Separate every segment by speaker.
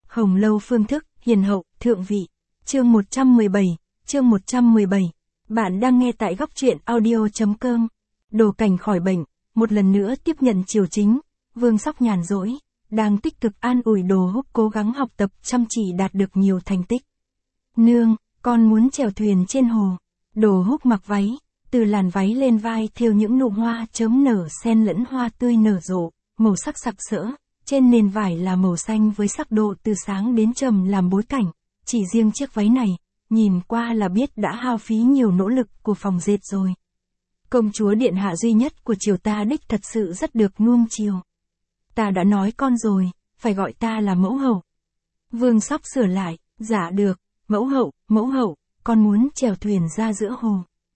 Speaker 1: Hồng lâu phương thức, hiền hậu, thượng vị. Chương 117. Bạn đang nghe tại góc truyện audio.com. Đồ Cảnh khỏi bệnh, một lần nữa tiếp nhận triều chính. Vương Sóc nhàn rỗi, đang tích cực an ủi Đồ Húc cố gắng học tập chăm chỉ đạt được nhiều thành tích. Nương, con muốn chèo thuyền trên hồ. Đồ Húc mặc váy, từ làn váy lên vai thêu những nụ hoa chớm nở xen lẫn hoa tươi nở rộ, màu sắc sặc sỡ. Trên nền vải là màu xanh với sắc độ từ sáng đến trầm làm bối cảnh. Chỉ riêng chiếc váy này, nhìn qua là biết đã hao phí nhiều nỗ lực của phòng dệt rồi. Công chúa điện hạ duy nhất của triều ta đích thật sự rất được nuông chiều. Ta đã nói con rồi, phải gọi ta là mẫu hậu. Vương Sóc sửa lại, dạ được, mẫu hậu, con muốn chèo thuyền ra giữa hồ.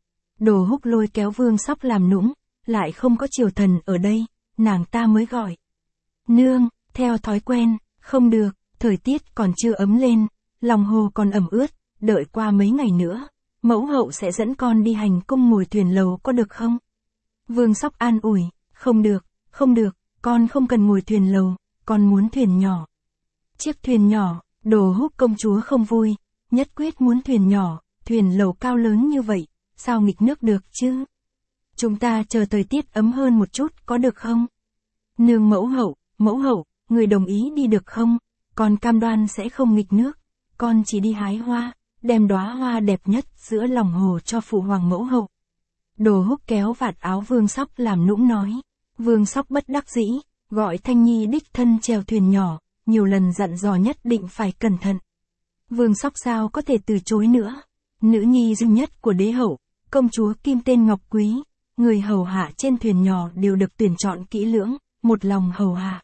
Speaker 1: Đồ Húc lôi kéo Vương Sóc làm nũng, lại không có triều thần ở đây, nàng ta mới gọi. Nương, theo thói quen, không được, thời tiết còn chưa ấm lên, lòng hồ còn ẩm ướt, đợi qua mấy ngày nữa, mẫu hậu sẽ dẫn con đi hành cung ngồi thuyền lầu có được không? Vương Sóc an ủi, không được, con không cần ngồi thuyền lầu, con muốn thuyền nhỏ. Chiếc thuyền nhỏ, Đồ Húc công chúa không vui, nhất quyết muốn thuyền nhỏ, thuyền lầu cao lớn như vậy, sao nghịch nước được chứ? Chúng ta chờ thời tiết ấm hơn một chút có được không? Nương mẫu hậu, người đồng ý đi được không? Con cam đoan sẽ không nghịch nước, con chỉ đi hái hoa, đem đóa hoa đẹp nhất giữa lòng hồ cho phụ hoàng mẫu hậu. Đồ Húc kéo vạt áo Vương Sóc làm nũng nói. Vương Sóc bất đắc dĩ, gọi Thanh Nhi đích thân chèo thuyền nhỏ, nhiều lần dặn dò nhất định phải cẩn thận. Vương Sóc sao có thể từ chối nữa. Nữ nhi duy nhất của đế hậu, công chúa Kim tên Ngọc Quý, người hầu hạ trên thuyền nhỏ đều được tuyển chọn kỹ lưỡng, một lòng hầu hạ.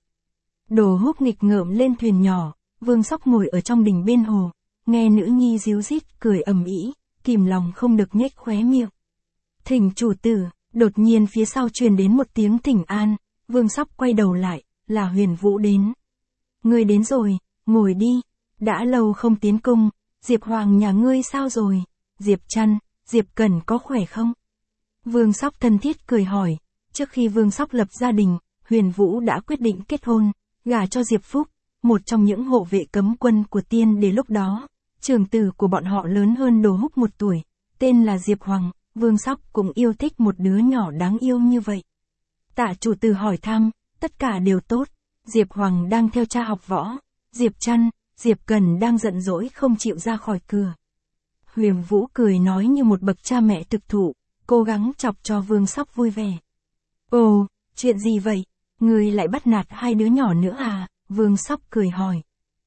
Speaker 1: Đồ Húc nghịch ngợm lên thuyền nhỏ, Vương Sóc ngồi ở trong đình bên hồ, nghe nữ nhi ríu rít cười ầm ĩ, kìm lòng không được nhếch khóe miệng. Thỉnh chủ tử, đột nhiên phía sau truyền đến một tiếng thỉnh an, Vương Sóc quay đầu lại, là Huyền Vũ đến. Ngươi đến rồi, ngồi đi, đã lâu không tiến cung, Diệp Hoàng nhà ngươi sao rồi, Diệp Trăn, Diệp Cẩn có khỏe không? Vương Sóc thân thiết cười hỏi, trước khi Vương Sóc lập gia đình, Huyền Vũ đã quyết định kết hôn, gả cho Diệp Phúc, một trong những hộ vệ cấm quân của tiên đế lúc đó. Trưởng tử của bọn họ lớn hơn Đồ Húc 1 tuổi, tên là Diệp Hoàng, Vương Sóc cũng yêu thích một đứa nhỏ đáng yêu như vậy. Tạ chủ tử hỏi thăm, tất cả đều tốt, Diệp Hoàng đang theo cha học võ, Diệp Trăn, Diệp Cẩn đang giận dỗi không chịu ra khỏi cửa. Huyền Vũ cười nói như một bậc cha mẹ thực thụ, cố gắng chọc cho Vương Sóc vui vẻ. Ồ, chuyện gì vậy? Ngươi lại bắt nạt 2 đứa nhỏ nữa à? Vương Sóc cười hỏi.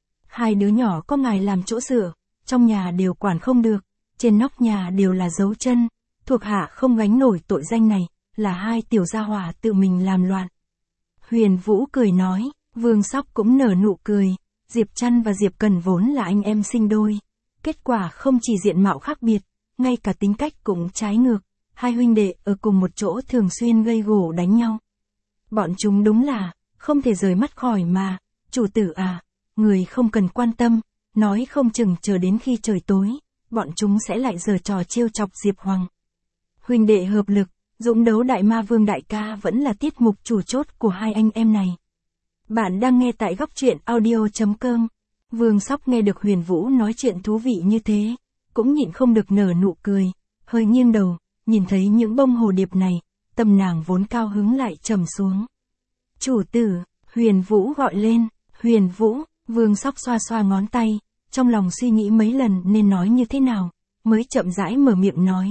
Speaker 1: 2 đứa nhỏ có ngài làm chỗ dựa, trong nhà đều quản không được, trên nóc nhà đều là dấu chân, thuộc hạ không gánh nổi tội danh này, là 2 tiểu gia hỏa tự mình làm loạn. Huyền Vũ cười nói, Vương Sóc cũng nở nụ cười, Diệp Trăn và Diệp Cẩn vốn là anh em sinh đôi, kết quả không chỉ diện mạo khác biệt, ngay cả tính cách cũng trái ngược, 2 huynh đệ ở cùng một chỗ thường xuyên gây gổ đánh nhau. Bọn chúng đúng là, không thể rời mắt khỏi mà, chủ tử à, người không cần quan tâm, nói không chừng chờ đến khi trời tối, bọn chúng sẽ lại giở trò trêu chọc Diệp Hoàng. Huynh đệ hợp lực, dũng đấu đại ma vương đại ca vẫn là tiết mục chủ chốt của 2 anh em này. Bạn đang nghe tại góc truyện audio.com. Vương Sóc nghe được Huyền Vũ nói chuyện thú vị như thế, cũng nhịn không được nở nụ cười, hơi nghiêng đầu, nhìn thấy những bông hồ điệp này, tâm nàng vốn cao hứng lại trầm xuống. Chủ tử, Huyền Vũ gọi lên, Huyền Vũ, Vương Sóc xoa xoa ngón tay, trong lòng suy nghĩ mấy lần nên nói như thế nào, mới chậm rãi mở miệng nói.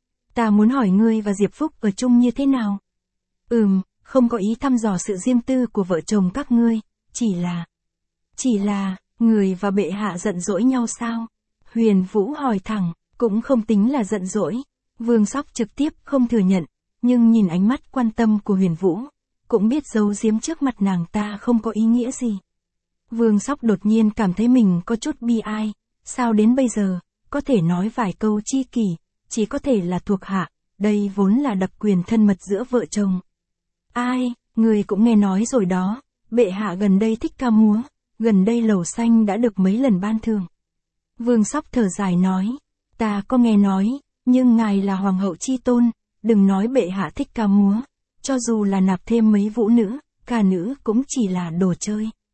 Speaker 1: Ta muốn hỏi ngươi và Diệp Phúc ở chung như thế nào? Không có ý thăm dò sự riêng tư của vợ chồng các ngươi, chỉ là, người và bệ hạ giận dỗi nhau sao? Huyền Vũ hỏi thẳng, cũng không tính là giận dỗi. Vương Sóc trực tiếp không thừa nhận, nhưng nhìn ánh mắt quan tâm của Huyền Vũ, cũng biết giấu giếm trước mặt nàng ta không có ý nghĩa gì. Vương Sóc đột nhiên cảm thấy mình có chút bi ai, sao đến bây giờ, có thể nói vài câu chi kỷ, chỉ có thể là thuộc hạ, đây vốn là đặc quyền thân mật giữa vợ chồng. Ai, người cũng nghe nói rồi đó, bệ hạ gần đây thích ca múa, gần đây lầu xanh đã được mấy lần ban thưởng. Vương Sóc thở dài nói, ta có nghe nói, nhưng ngài là hoàng hậu chi tôn, đừng nói bệ hạ thích ca múa, cho dù là nạp thêm mấy vũ nữ, ca nữ cũng chỉ là đồ chơi.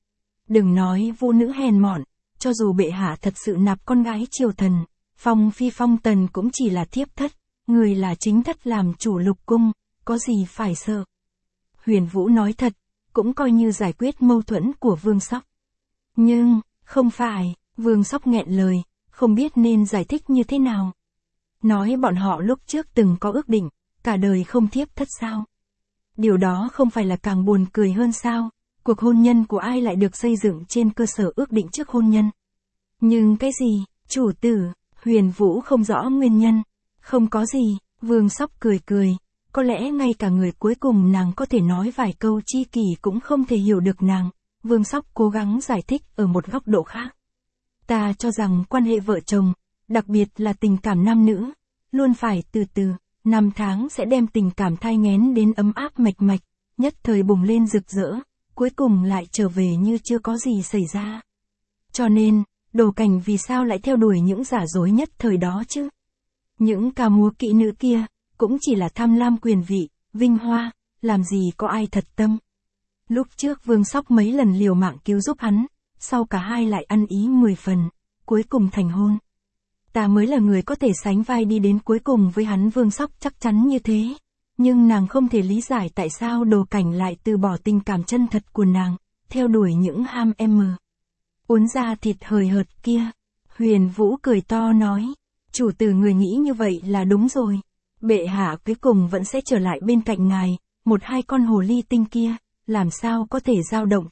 Speaker 1: Đừng nói vũ nữ hèn mọn, cho dù bệ hạ thật sự nạp con gái triều thần, Phong Phi Phong Tần cũng chỉ là thiếp thất, người là chính thất làm chủ lục cung, có gì phải sợ. Huyền Vũ nói thật, cũng coi như giải quyết mâu thuẫn của Vương Sóc. Nhưng, không phải, Vương Sóc nghẹn lời, không biết nên giải thích như thế nào. Nói bọn họ lúc trước từng có ước định, cả đời không thiếp thất sao. Điều đó không phải là càng buồn cười hơn sao, cuộc hôn nhân của ai lại được xây dựng trên cơ sở ước định trước hôn nhân. Nhưng cái gì, chủ tử, Huyền Vũ không rõ nguyên nhân. Không có gì, Vương Sóc cười cười, có lẽ ngay cả người cuối cùng nàng có thể nói vài câu chi kỷ cũng không thể hiểu được nàng. Vương Sóc cố gắng giải thích ở một góc độ khác. Ta cho rằng quan hệ vợ chồng, đặc biệt là tình cảm nam nữ, luôn phải từ từ, năm tháng sẽ đem tình cảm thai nghén đến ấm áp mạch mạch, nhất thời bùng lên rực rỡ, cuối cùng lại trở về như chưa có gì xảy ra. Cho nên, Đồ Cảnh vì sao lại theo đuổi những giả dối nhất thời đó chứ? Những ca múa kỹ nữ kia, cũng chỉ là tham lam quyền vị, vinh hoa, làm gì có ai thật tâm. Lúc trước Vương Sóc mấy lần liều mạng cứu giúp hắn, sau cả hai lại ăn ý 10 phần, cuối cùng thành hôn. Ta mới là người có thể sánh vai đi đến cuối cùng với hắn. Vương Sóc chắc chắn như thế. Nhưng nàng không thể lý giải tại sao Đồ Cảnh lại từ bỏ tình cảm chân thật của nàng, theo đuổi những ham uốn ra thịt hời hợt kia. Huyền Vũ cười to nói, chủ tử người nghĩ như vậy là đúng rồi. Bệ hạ cuối cùng vẫn sẽ trở lại bên cạnh ngài, một hai con hồ ly tinh kia, làm sao có thể dao động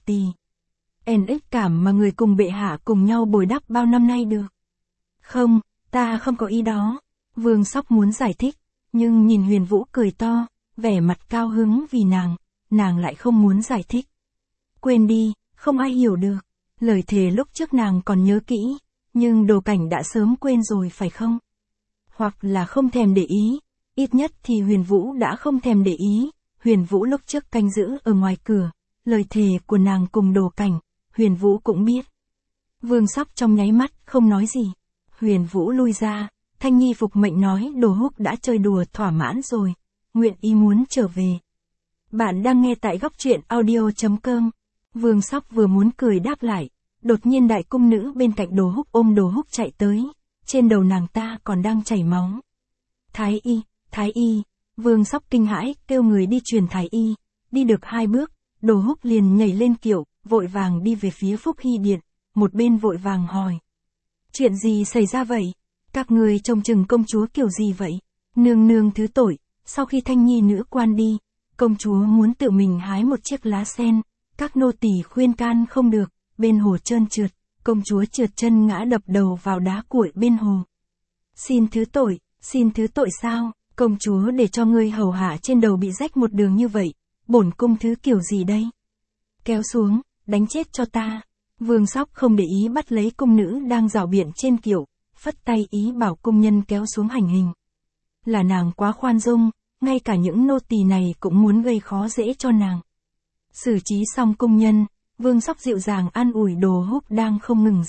Speaker 1: ích cảm mà người cùng bệ hạ cùng nhau bồi đắp bao năm nay được. Không, ta không có ý đó. Vương Sóc muốn giải thích, nhưng nhìn Huyền Vũ cười to, vẻ mặt cao hứng vì nàng lại không muốn giải thích. Quên đi, không ai hiểu được. Lời thề lúc trước nàng còn nhớ kỹ, nhưng Đồ Cảnh đã sớm quên rồi phải không? Hoặc là không thèm để ý, ít nhất thì Huyền Vũ đã không thèm để ý. Huyền Vũ lúc trước canh giữ ở ngoài cửa, lời thề của nàng cùng Đồ Cảnh, Huyền Vũ cũng biết. Vương Sóc trong nháy mắt không nói gì. Huyền Vũ lui ra, Thanh Nhi phục mệnh nói Đồ Húc đã chơi đùa thỏa mãn rồi, nguyện ý muốn trở về. Bạn đang nghe tại góc truyện audio.com. Vương Sóc vừa muốn cười đáp lại, đột nhiên đại cung nữ bên cạnh Đồ Húc ôm Đồ Húc chạy tới, trên đầu nàng ta còn đang chảy máu. Thái y, Vương Sóc kinh hãi kêu người đi truyền thái y, đi được 2 bước, Đồ Húc liền nhảy lên kiệu, vội vàng đi về phía Phúc Hy Điện, một bên vội vàng hỏi. Chuyện gì xảy ra vậy? Các người trông chừng công chúa kiểu gì vậy? Nương nương thứ tội, sau khi Thanh Nhi nữ quan đi, công chúa muốn tự mình hái một chiếc lá sen, các nô tỳ khuyên can không được, bên hồ trơn trượt, công chúa trượt chân ngã đập đầu vào đá cuội bên hồ. Xin thứ tội sao? Công chúa để cho ngươi hầu hạ trên đầu bị rách một đường như vậy, bổn cung thứ kiểu gì đây? Kéo xuống, đánh chết cho ta. Vương Sóc không để ý bắt lấy cung nữ đang rảo biện trên kiệu, phất tay ý bảo cung nhân kéo xuống hành hình. Là nàng quá khoan dung, ngay cả những nô tỳ này cũng muốn gây khó dễ cho nàng. Xử trí xong cung nhân, Vương Sóc dịu dàng an ủi Đồ Húc đang không ngừng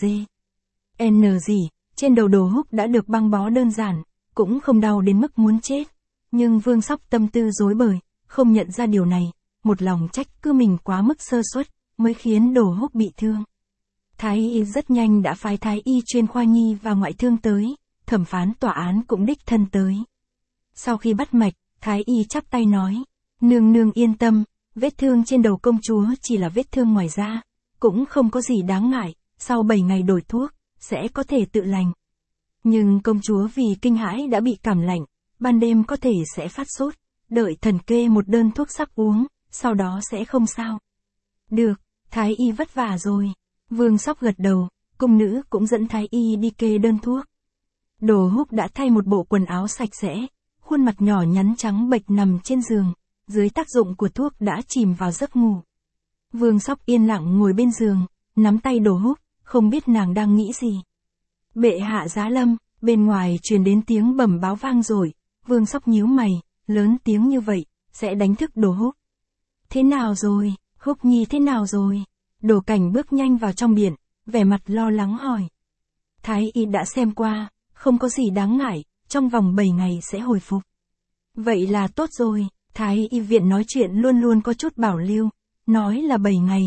Speaker 1: trên đầu Đồ Húc đã được băng bó đơn giản, cũng không đau đến mức muốn chết. Nhưng Vương Sóc tâm tư rối bời, không nhận ra điều này, một lòng trách cứ mình quá mức sơ suất, mới khiến Đồ Húc bị thương. Thái y rất nhanh đã phái thái y chuyên khoa nhi và ngoại thương tới, thẩm phán tòa án cũng đích thân tới. Sau khi bắt mạch, thái y chắp tay nói, nương nương yên tâm, vết thương trên đầu công chúa chỉ là vết thương ngoài da, cũng không có gì đáng ngại, sau 7 ngày đổi thuốc, sẽ có thể tự lành. Nhưng công chúa vì kinh hãi đã bị cảm lạnh, ban đêm có thể sẽ phát sốt, đợi thần kê một đơn thuốc sắc uống, sau đó sẽ không sao. Được, thái y vất vả rồi. Vương Sóc gật đầu, cung nữ cũng dẫn thái y đi kê đơn thuốc. Đồ Húc đã thay một bộ quần áo sạch sẽ, khuôn mặt nhỏ nhắn trắng bệch nằm trên giường, dưới tác dụng của thuốc đã chìm vào giấc ngủ. Vương Sóc yên lặng ngồi bên giường, nắm tay Đồ Húc, không biết nàng đang nghĩ gì. Bệ hạ giá lâm, bên ngoài truyền đến tiếng bẩm báo vang dội. Vương Sóc nhíu mày, lớn tiếng như vậy, sẽ đánh thức Đồ Húc. Thế nào rồi, Húc Nhi thế nào rồi? Đồ Cảnh bước nhanh vào trong điện, vẻ mặt lo lắng hỏi. Thái y đã xem qua, không có gì đáng ngại, trong vòng 7 ngày sẽ hồi phục. Vậy là tốt rồi, Thái y viện nói chuyện luôn luôn có chút bảo lưu, nói là 7 ngày,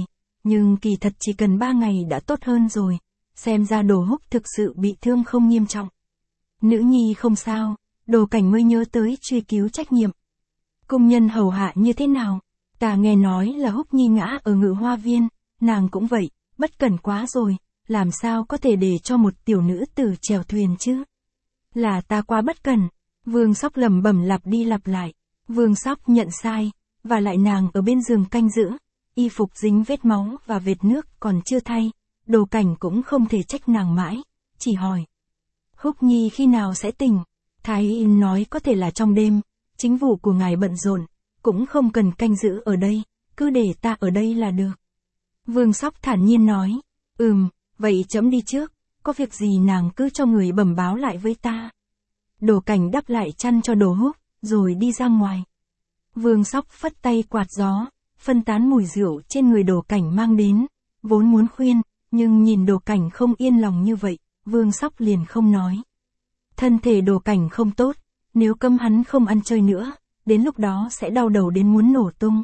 Speaker 1: Nhưng kỳ thật chỉ cần 3 ngày đã tốt hơn rồi, xem ra Đồ Húc thực sự bị thương không nghiêm trọng. Nữ nhi không sao, Đồ Cảnh mới nhớ tới truy cứu trách nhiệm. Cung nhân hầu hạ như thế nào? Ta nghe nói là Húc Nhi ngã ở Ngự Hoa Viên, nàng cũng vậy, bất cẩn quá rồi, làm sao có thể để cho một tiểu nữ tử chèo thuyền chứ? Là ta quá bất cẩn. Vương Sóc lẩm bẩm lặp đi lặp lại. Vương Sóc nhận sai, và lại nàng ở bên giường canh giữ, y phục dính vết máu và vệt nước còn chưa thay, Đồ Cảnh cũng không thể trách nàng mãi, chỉ hỏi. Húc Nhi khi nào sẽ tỉnh? Thái y nói có thể là trong đêm, chính vụ của ngài bận rộn, cũng không cần canh giữ ở đây, cứ để ta ở đây là được. Vương Sóc thản nhiên nói, vậy trẫm đi trước, có việc gì nàng cứ cho người bẩm báo lại với ta. Đồ Cảnh đắp lại chăn cho Đồ Húc, rồi đi ra ngoài. Vương Sóc phất tay quạt gió, phân tán mùi rượu trên người Đồ Cảnh mang đến, vốn muốn khuyên, nhưng nhìn Đồ Cảnh không yên lòng như vậy, Vương Sóc liền không nói. Thân thể Đồ Cảnh không tốt, nếu cấm hắn không ăn chơi nữa, đến lúc đó sẽ đau đầu đến muốn nổ tung.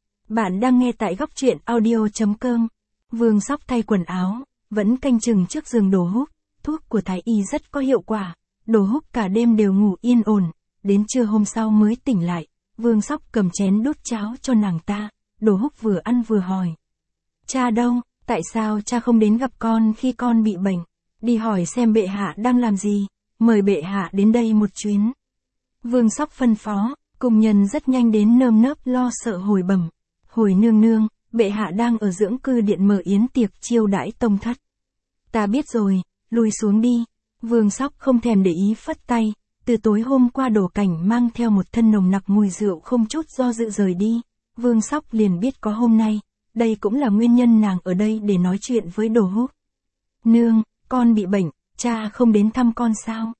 Speaker 1: Bạn đang nghe tại góc truyện audio.com. Vương Sóc thay quần áo, vẫn canh chừng trước giường Đồ Húc, thuốc của Thái y rất có hiệu quả, Đồ Húc cả đêm đều ngủ yên ổn, đến trưa hôm sau mới tỉnh lại, Vương Sóc cầm chén đút cháo cho nàng ta, Đồ Húc vừa ăn vừa hỏi. Cha đâu, tại sao cha không đến gặp con khi con bị bệnh? Đi hỏi xem bệ hạ đang làm gì, mời bệ hạ đến đây một chuyến. Vương Sóc phân phó, cung nhân rất nhanh đến nơm nớp lo sợ hồi bẩm. Hồi nương nương, bệ hạ đang ở dưỡng cư điện mở yến tiệc chiêu đãi tông thất. Ta biết rồi, lui xuống đi. Vương Sóc không thèm để ý phất tay, từ tối hôm qua Đồ Cảnh mang theo một thân nồng nặc mùi rượu không chút do dự rời đi. Vương Sóc liền biết có hôm nay, đây cũng là nguyên nhân nàng ở đây để nói chuyện với Đồ Húc. Nương, con bị bệnh, cha không đến thăm con sao?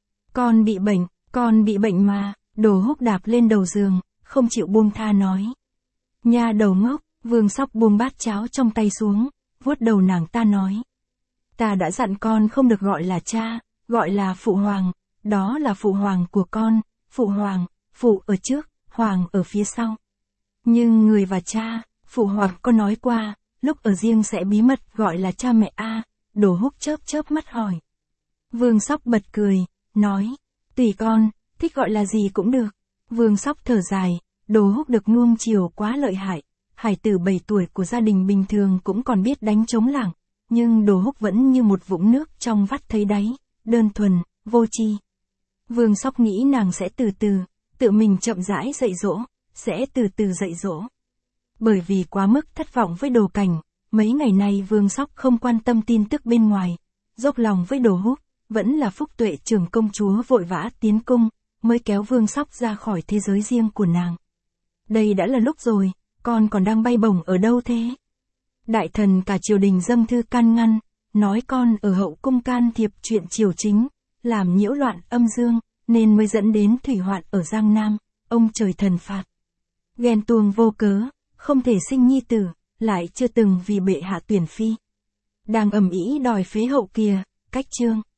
Speaker 1: Con bị bệnh mà, Đồ Húc đạp lên đầu giường, không chịu buông tha nói. Nha đầu ngốc, Vương Sóc buông bát cháo trong tay xuống, vuốt đầu nàng ta nói. Ta đã dặn con không được gọi là cha, gọi là phụ hoàng, đó là phụ hoàng của con, phụ hoàng, phụ ở trước, hoàng ở phía sau. Nhưng người và cha, phụ hoàng có nói qua, lúc ở riêng sẽ bí mật gọi là cha mẹ a. Đồ Húc chớp chớp mắt hỏi. Vương Sóc bật cười, nói, tùy con, thích gọi là gì cũng được. Vương Sóc thở dài, Đồ Húc được nuông chiều quá lợi hại, hải tử 7 tuổi của gia đình bình thường cũng còn biết đánh trống lảng, nhưng Đồ Húc vẫn như một vũng nước trong vắt thấy đáy, đơn thuần, vô tri. Vương Sóc nghĩ nàng sẽ từ từ, tự mình chậm rãi dạy dỗ, sẽ từ từ dạy dỗ. Bởi vì quá mức thất vọng với Đồ Cảnh, mấy ngày nay Vương Sóc không quan tâm tin tức bên ngoài, dốc lòng với Đồ Húc, vẫn là Phúc Tuệ trưởng công chúa vội vã tiến cung, mới kéo Vương Sóc ra khỏi thế giới riêng của nàng. Đây đã là lúc rồi, con còn đang bay bổng ở đâu thế? Đại thần cả triều đình dâng thư can ngăn, nói con ở hậu cung can thiệp chuyện triều chính, làm nhiễu loạn âm dương, nên mới dẫn đến thủy hoạn ở Giang Nam, ông trời thần phạt. Ghen tuông vô cớ, không thể sinh nhi tử, lại chưa từng vì bệ hạ tuyển phi. Đang ầm ĩ đòi phế hậu kìa, cách chương.